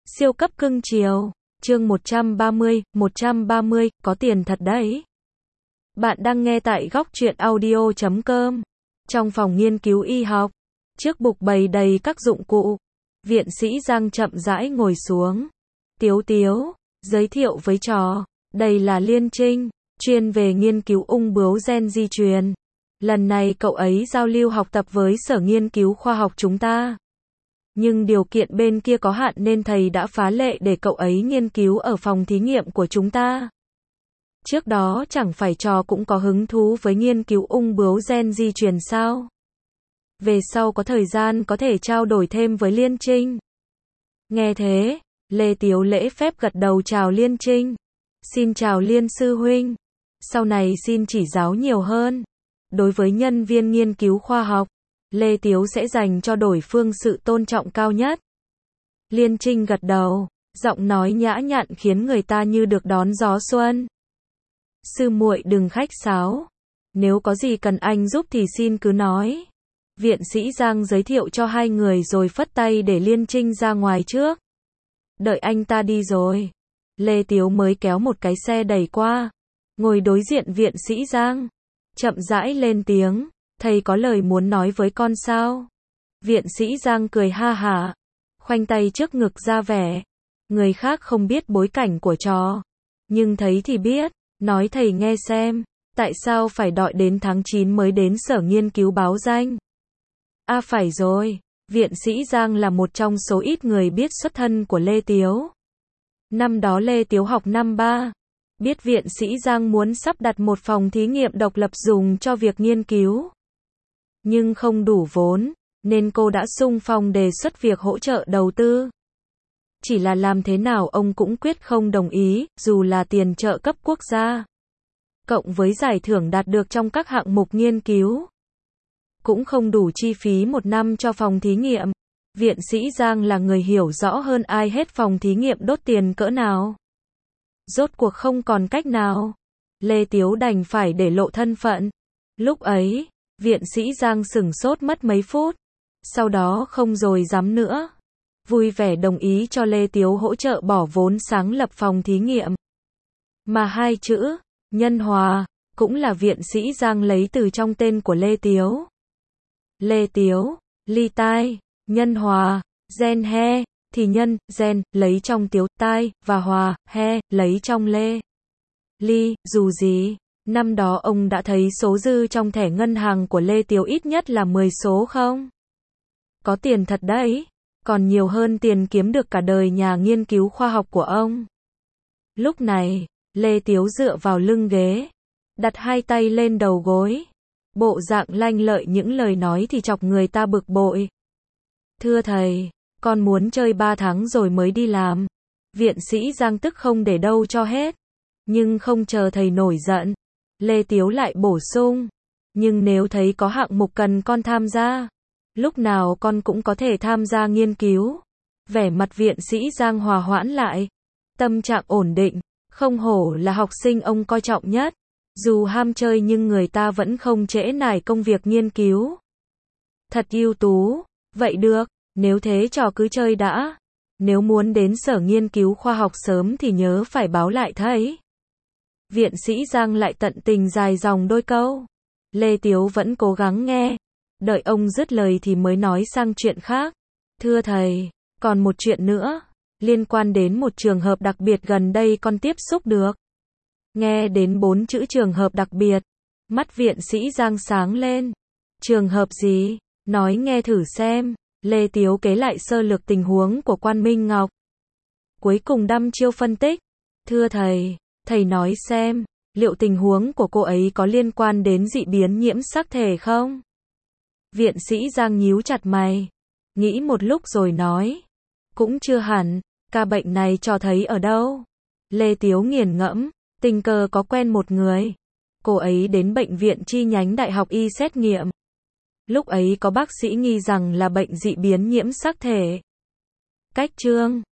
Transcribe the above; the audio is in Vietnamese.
Siêu cấp cưng chiều. Chương 130, có tiền thật đấy. Bạn đang nghe tại góc truyện audio.com. Trong phòng nghiên cứu y học, trước bục bày đầy các dụng cụ, viện sĩ Giang chậm rãi ngồi xuống. Tiếu Tiếu, giới thiệu với trò, đây là Liên Trinh, chuyên về nghiên cứu ung bướu gen di truyền. Lần này cậu ấy giao lưu học tập với sở nghiên cứu khoa học chúng ta. Nhưng điều kiện bên kia có hạn nên thầy đã phá lệ để cậu ấy nghiên cứu ở phòng thí nghiệm của chúng ta. Trước đó chẳng phải trò cũng có hứng thú với nghiên cứu ung bướu gen di truyền sao? Về sau có thời gian có thể trao đổi thêm với Liên Trinh. Nghe thế, Lê Tiếu lễ phép gật đầu chào Liên Trinh. Xin chào Liên sư huynh. Sau này xin chỉ giáo nhiều hơn. Đối với nhân viên nghiên cứu khoa học, Lê Tiếu sẽ dành cho đối phương sự tôn trọng cao nhất. Liên Trinh gật đầu, giọng nói nhã nhặn khiến người ta như được đón gió xuân. Sư muội đừng khách sáo, nếu có gì cần anh giúp thì xin cứ nói. Viện sĩ Giang giới thiệu cho hai người rồi phất tay để Liên Trinh ra ngoài trước. Đợi anh ta đi rồi, Lê Tiếu mới kéo một cái xe đẩy qua, ngồi đối diện viện sĩ Giang, chậm rãi lên tiếng. Thầy có lời muốn nói với con sao? Viện sĩ Giang cười ha hả, khoanh tay trước ngực ra vẻ. Người khác không biết bối cảnh của trò, nhưng thấy thì biết, nói thầy nghe xem, tại sao phải đợi đến tháng 9 mới đến sở nghiên cứu báo danh? À phải rồi, viện sĩ Giang là một trong số ít người biết xuất thân của Lê Tiếu. Năm đó Lê Tiếu học năm 3, biết viện sĩ Giang muốn sắp đặt một phòng thí nghiệm độc lập dùng cho việc nghiên cứu. Nhưng không đủ vốn, nên cô đã xung phong đề xuất việc hỗ trợ đầu tư. Chỉ là làm thế nào ông cũng quyết không đồng ý, dù là tiền trợ cấp quốc gia, cộng với giải thưởng đạt được trong các hạng mục nghiên cứu, cũng không đủ chi phí một năm cho phòng thí nghiệm. Viện sĩ Giang là người hiểu rõ hơn ai hết phòng thí nghiệm đốt tiền cỡ nào. Rốt cuộc không còn cách nào, Lê Tiếu đành phải để lộ thân phận. Lúc ấy, viện sĩ Giang sửng sốt mất mấy phút, sau đó không rồi dám nữa, vui vẻ đồng ý cho Lê Tiếu hỗ trợ bỏ vốn sáng lập phòng thí nghiệm. Mà hai chữ, Nhân Hòa, cũng là viện sĩ Giang lấy từ trong tên của Lê Tiếu. Lê Tiếu, ly tai, nhân hòa, gen he, thì nhân, gen, lấy trong tiếu, tai, và hòa, he, lấy trong lê. Ly, dù gì, năm đó ông đã thấy số dư trong thẻ ngân hàng của Lê Tiếu ít nhất là 10 số không? Có tiền thật đấy, còn nhiều hơn tiền kiếm được cả đời nhà nghiên cứu khoa học của ông. Lúc này, Lê Tiếu dựa vào lưng ghế, đặt hai tay lên đầu gối, bộ dạng lanh lợi, những lời nói thì chọc người ta bực bội. Thưa thầy, con muốn chơi 3 tháng rồi mới đi làm. Viện sĩ Giang tức không để đâu cho hết. Nhưng không chờ thầy nổi giận, Lê Tiếu lại bổ sung. Nhưng nếu thấy có hạng mục cần con tham gia, lúc nào con cũng có thể tham gia nghiên cứu. Vẻ mặt viện sĩ Giang hòa hoãn lại, tâm trạng ổn định, không hổ là học sinh ông coi trọng nhất. Dù ham chơi nhưng người ta vẫn không trễ nải công việc nghiên cứu. Thật ưu tú. Vậy được, nếu thế trò cứ chơi đã. Nếu muốn đến sở nghiên cứu khoa học sớm thì nhớ phải báo lại thầy. Viện sĩ Giang lại tận tình dài dòng đôi câu. Lê Tiếu vẫn cố gắng nghe. Đợi ông dứt lời thì mới nói sang chuyện khác. Thưa thầy, còn một chuyện nữa, liên quan đến một trường hợp đặc biệt gần đây con tiếp xúc được. Nghe đến 4 chữ trường hợp đặc biệt, mắt viện sĩ Giang sáng lên. Trường hợp gì? Nói nghe thử xem. Lê Tiếu kể lại sơ lược tình huống của Quan Minh Ngọc. Cuối cùng đăm chiêu phân tích. Thưa thầy, thầy nói xem, liệu tình huống của cô ấy có liên quan đến dị biến nhiễm sắc thể không? Viện sĩ Giang nhíu chặt mày, nghĩ một lúc rồi nói. Cũng chưa hẳn, ca bệnh này cho thấy ở đâu? Lê Tiếu nghiền ngẫm, tình cờ có quen một người. Cô ấy đến bệnh viện chi nhánh Đại học Y xét nghiệm. Lúc ấy có bác sĩ nghi rằng là bệnh dị biến nhiễm sắc thể. Cách chương